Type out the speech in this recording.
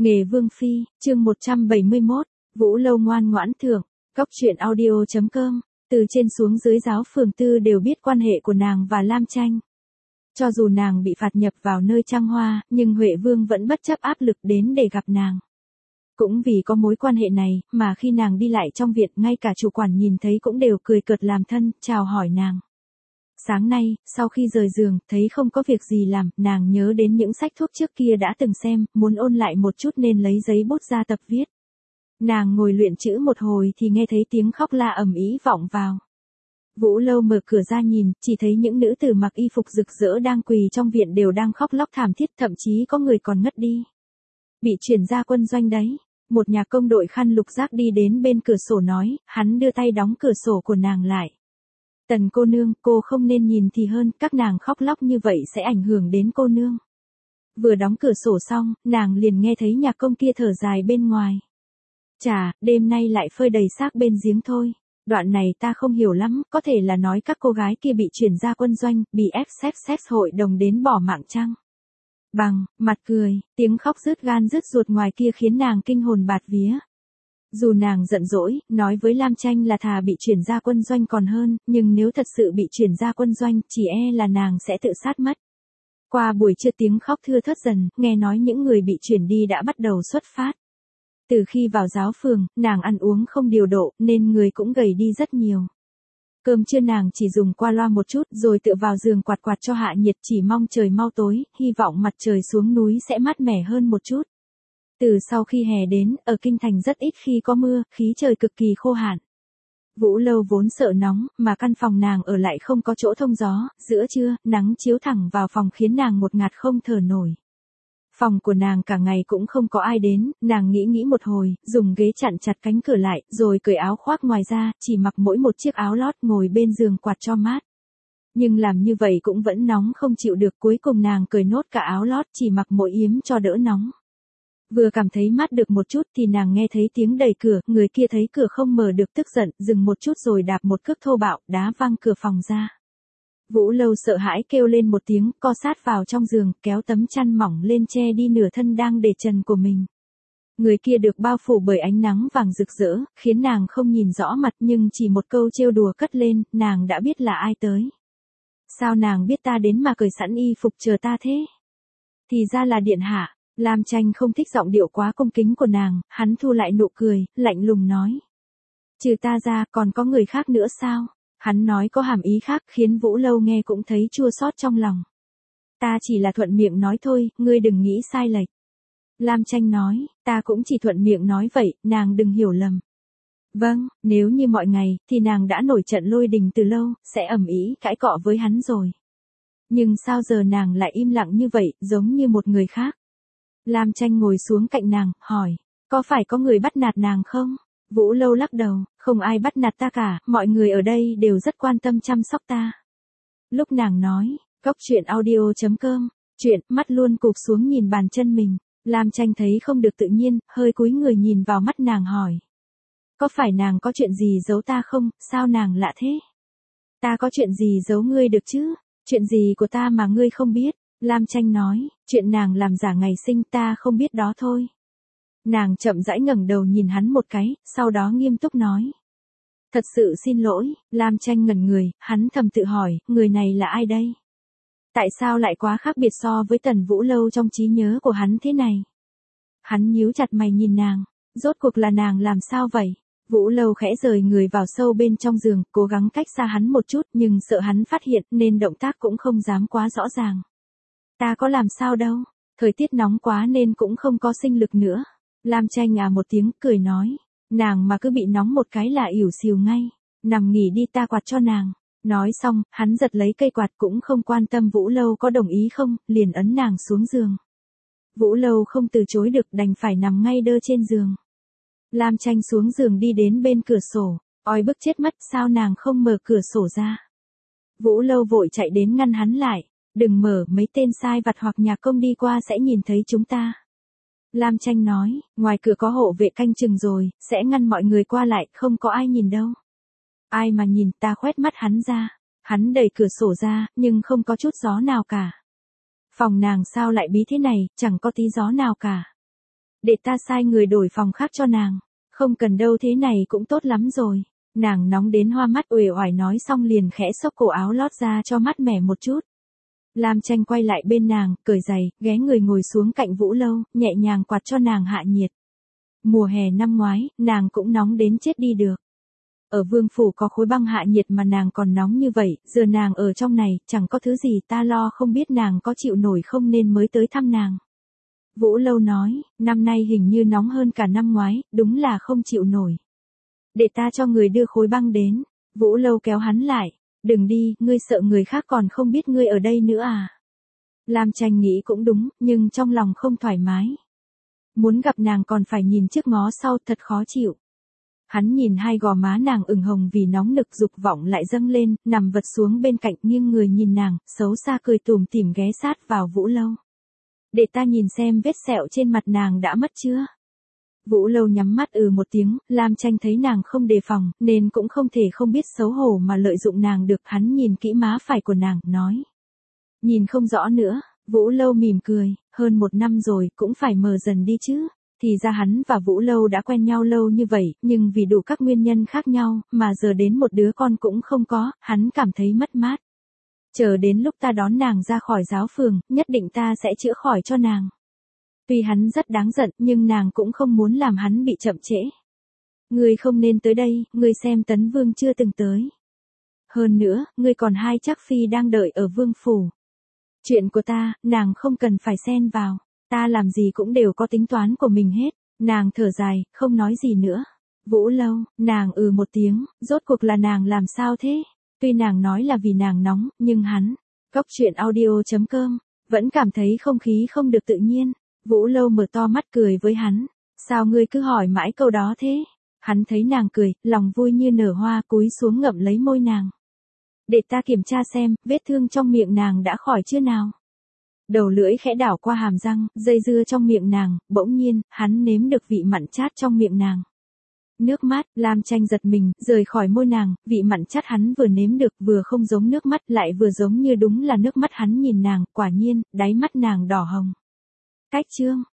Nghề Vương Phi, chương 171, Vũ Lâu ngoan ngoãn thưởng, Cóc truyện audio.com, từ trên xuống dưới giáo phường tư đều biết quan hệ của nàng và Lam Tranh. Cho dù nàng bị phạt nhập vào nơi trăng hoa, nhưng Huệ Vương vẫn bất chấp áp lực đến để gặp nàng. Cũng vì có mối quan hệ này, mà khi nàng đi lại trong viện, ngay cả chủ quản nhìn thấy cũng đều cười cợt làm thân, chào hỏi nàng. Sáng nay, sau khi rời giường, thấy không có việc gì làm, nàng nhớ đến những sách thuốc trước kia đã từng xem, muốn ôn lại một chút nên lấy giấy bút ra tập viết. Nàng ngồi luyện chữ một hồi thì nghe thấy tiếng khóc la ầm ĩ vọng vào. Vũ Lâu mở cửa ra nhìn, chỉ thấy những nữ tử mặc y phục rực rỡ đang quỳ trong viện đều đang khóc lóc thảm thiết, thậm chí có người còn ngất đi. Bị chuyển ra quân doanh đấy. Một nhà công đội khăn lục giác đi đến bên cửa sổ nói, hắn đưa tay đóng cửa sổ của nàng lại. Tần cô nương, cô không nên nhìn thì hơn, các nàng khóc lóc như vậy sẽ ảnh hưởng đến cô nương. Vừa đóng cửa sổ xong, nàng liền nghe thấy nhà công kia thở dài bên ngoài. Chà, đêm nay lại phơi đầy xác bên giếng thôi. Đoạn này ta không hiểu lắm, có thể là nói các cô gái kia bị chuyển ra quân doanh, bị ép xếp hội đồng đến bỏ mạng chăng? Bằng, mặt cười, tiếng khóc rứt gan rứt ruột ngoài kia khiến nàng kinh hồn bạt vía. Dù nàng giận dỗi, nói với Lam Tranh là thà bị chuyển ra quân doanh còn hơn, nhưng nếu thật sự bị chuyển ra quân doanh, chỉ e là nàng sẽ tự sát mất. Qua buổi trưa tiếng khóc thưa thớt dần, nghe nói những người bị chuyển đi đã bắt đầu xuất phát. Từ khi vào giáo phường, nàng ăn uống không điều độ, nên người cũng gầy đi rất nhiều. Cơm trưa nàng chỉ dùng qua loa một chút, rồi tựa vào giường quạt quạt cho hạ nhiệt, chỉ mong trời mau tối, hy vọng mặt trời xuống núi sẽ mát mẻ hơn một chút. Từ sau khi hè đến, ở Kinh Thành rất ít khi có mưa, khí trời cực kỳ khô hạn. Vũ Lâu vốn sợ nóng, mà căn phòng nàng ở lại không có chỗ thông gió, giữa trưa, nắng chiếu thẳng vào phòng khiến nàng một ngạt không thở nổi. Phòng của nàng cả ngày cũng không có ai đến, nàng nghĩ một hồi, dùng ghế chặn chặt cánh cửa lại, rồi cởi áo khoác ngoài ra, chỉ mặc mỗi một chiếc áo lót ngồi bên giường quạt cho mát. Nhưng làm như vậy cũng vẫn nóng không chịu được, cuối cùng nàng cởi nốt cả áo lót, chỉ mặc mỗi yếm cho đỡ nóng. Vừa cảm thấy mát được một chút thì nàng nghe thấy tiếng đẩy cửa, người kia thấy cửa không mở được tức giận, dừng một chút rồi đạp một cước thô bạo, đá văng cửa phòng ra. Vũ Lâu sợ hãi kêu lên một tiếng, co sát vào trong giường, kéo tấm chăn mỏng lên che đi nửa thân đang để trần của mình. Người kia được bao phủ bởi ánh nắng vàng rực rỡ, khiến nàng không nhìn rõ mặt, nhưng chỉ một câu trêu đùa cất lên, nàng đã biết là ai tới. Sao nàng biết ta đến mà cởi sẵn y phục chờ ta thế? Thì ra là điện hạ. Lam Tranh không thích giọng điệu quá cung kính của nàng, hắn thu lại nụ cười, lạnh lùng nói. Trừ ta ra, còn có người khác nữa sao? Hắn nói có hàm ý khác khiến Vũ Lâu nghe cũng thấy chua xót trong lòng. Ta chỉ là thuận miệng nói thôi, ngươi đừng nghĩ sai lệch. Lam Tranh nói, ta cũng chỉ thuận miệng nói vậy, nàng đừng hiểu lầm. Vâng, nếu như mọi ngày, thì nàng đã nổi trận lôi đình từ lâu, sẽ ầm ĩ cãi cọ với hắn rồi. Nhưng sao giờ nàng lại im lặng như vậy, giống như một người khác? Lam Tranh ngồi xuống cạnh nàng, hỏi, có phải có người bắt nạt nàng không? Vũ Lâu lắc đầu, không ai bắt nạt ta cả, mọi người ở đây đều rất quan tâm chăm sóc ta. Lúc nàng nói, Cóc truyện audio.com, chuyện, mắt luôn cụp xuống nhìn bàn chân mình, Lam Tranh thấy không được tự nhiên, hơi cúi người nhìn vào mắt nàng hỏi. Có phải nàng có chuyện gì giấu ta không, sao nàng lạ thế? Ta có chuyện gì giấu ngươi được chứ, chuyện gì của ta mà ngươi không biết? Lam Tranh nói, chuyện nàng làm giả ngày sinh ta không biết đó thôi. Nàng chậm rãi ngẩng đầu nhìn hắn một cái, sau đó nghiêm túc nói. Thật sự xin lỗi, Lam Tranh ngẩn người, hắn thầm tự hỏi, người này là ai đây? Tại sao lại quá khác biệt so với Tần Vũ Lâu trong trí nhớ của hắn thế này? Hắn nhíu chặt mày nhìn nàng, rốt cuộc là nàng làm sao vậy? Vũ Lâu khẽ rời người vào sâu bên trong giường, cố gắng cách xa hắn một chút nhưng sợ hắn phát hiện nên động tác cũng không dám quá rõ ràng. Ta có làm sao đâu, thời tiết nóng quá nên cũng không có sinh lực nữa. Lam Tranh một tiếng cười nói, nàng mà cứ bị nóng một cái là ỉu xìu ngay, nằm nghỉ đi ta quạt cho nàng. Nói xong, hắn giật lấy cây quạt cũng không quan tâm Vũ Lâu có đồng ý không, liền ấn nàng xuống giường. Vũ Lâu không từ chối được đành phải nằm ngay đơ trên giường. Lam Tranh xuống giường đi đến bên cửa sổ, oi bức chết mất sao nàng không mở cửa sổ ra. Vũ Lâu vội chạy đến ngăn hắn lại. Đừng mở, mấy tên sai vặt hoặc nhà công đi qua sẽ nhìn thấy chúng ta. Lam Tranh nói, ngoài cửa có hộ vệ canh chừng rồi, sẽ ngăn mọi người qua lại, không có ai nhìn đâu. Ai mà nhìn, ta khoét mắt hắn ra. Hắn đẩy cửa sổ ra, nhưng không có chút gió nào cả. Phòng nàng sao lại bí thế này, chẳng có tí gió nào cả. Để ta sai người đổi phòng khác cho nàng. Không cần đâu, thế này cũng tốt lắm rồi. Nàng nóng đến hoa mắt, uể oải nói xong liền khẽ xốc cổ áo lót ra cho mát mẻ một chút. Lam Tranh quay lại bên nàng, cởi giày, ghé người ngồi xuống cạnh Vũ Lâu, nhẹ nhàng quạt cho nàng hạ nhiệt. Mùa hè năm ngoái, nàng cũng nóng đến chết đi được. Ở Vương Phủ có khối băng hạ nhiệt mà nàng còn nóng như vậy, giờ nàng ở trong này, chẳng có thứ gì, ta lo không biết nàng có chịu nổi không nên mới tới thăm nàng. Vũ Lâu nói, năm nay hình như nóng hơn cả năm ngoái, đúng là không chịu nổi. Để ta cho người đưa khối băng đến. Vũ Lâu kéo hắn lại. Đừng đi, ngươi sợ người khác còn không biết ngươi ở đây nữa à? Lam Tranh nghĩ cũng đúng, nhưng trong lòng không thoải mái. Muốn gặp nàng còn phải nhìn trước ngó sau, thật khó chịu. Hắn nhìn hai gò má nàng ửng hồng vì nóng nực, dục vọng lại dâng lên, nằm vật xuống bên cạnh nghiêng người nhìn nàng, xấu xa cười tủm tỉm ghé sát vào Vũ Lâu. Để ta nhìn xem vết sẹo trên mặt nàng đã mất chưa? Vũ Lâu nhắm mắt một tiếng, Lam Tranh thấy nàng không đề phòng, nên cũng không thể không biết xấu hổ mà lợi dụng nàng được. Hắn nhìn kỹ má phải của nàng, nói. Nhìn không rõ nữa. Vũ Lâu mỉm cười, hơn 1 năm rồi, cũng phải mờ dần đi chứ. Thì ra hắn và Vũ Lâu đã quen nhau lâu như vậy, nhưng vì đủ các nguyên nhân khác nhau, mà giờ đến một đứa con cũng không có, hắn cảm thấy mất mát. Chờ đến lúc ta đón nàng ra khỏi giáo phường, nhất định ta sẽ chữa khỏi cho nàng. Tuy hắn rất đáng giận, nhưng nàng cũng không muốn làm hắn bị chậm trễ. Ngươi không nên tới đây, ngươi xem Tấn Vương chưa từng tới. Hơn nữa, ngươi còn 2 trác phi đang đợi ở Vương Phủ. Chuyện của ta, nàng không cần phải xen vào. Ta làm gì cũng đều có tính toán của mình hết. Nàng thở dài, không nói gì nữa. Vũ Lâu, nàng một tiếng, rốt cuộc là nàng làm sao thế? Tuy nàng nói là vì nàng nóng, nhưng hắn, Cốc.audio.com, vẫn cảm thấy không khí không được tự nhiên. Vũ Lâu mở to mắt cười với hắn. Sao ngươi cứ hỏi mãi câu đó thế? Hắn thấy nàng cười, lòng vui như nở hoa, cúi xuống ngậm lấy môi nàng. Để ta kiểm tra xem, vết thương trong miệng nàng đã khỏi chưa nào? Đầu lưỡi khẽ đảo qua hàm răng, dây dưa trong miệng nàng, bỗng nhiên, hắn nếm được vị mặn chát trong miệng nàng. Nước mắt, Lam Tranh giật mình, rời khỏi môi nàng, vị mặn chát hắn vừa nếm được, vừa không giống nước mắt, lại vừa giống như đúng là nước mắt. Hắn nhìn nàng, quả nhiên, đáy mắt nàng đỏ hồng. Cách chương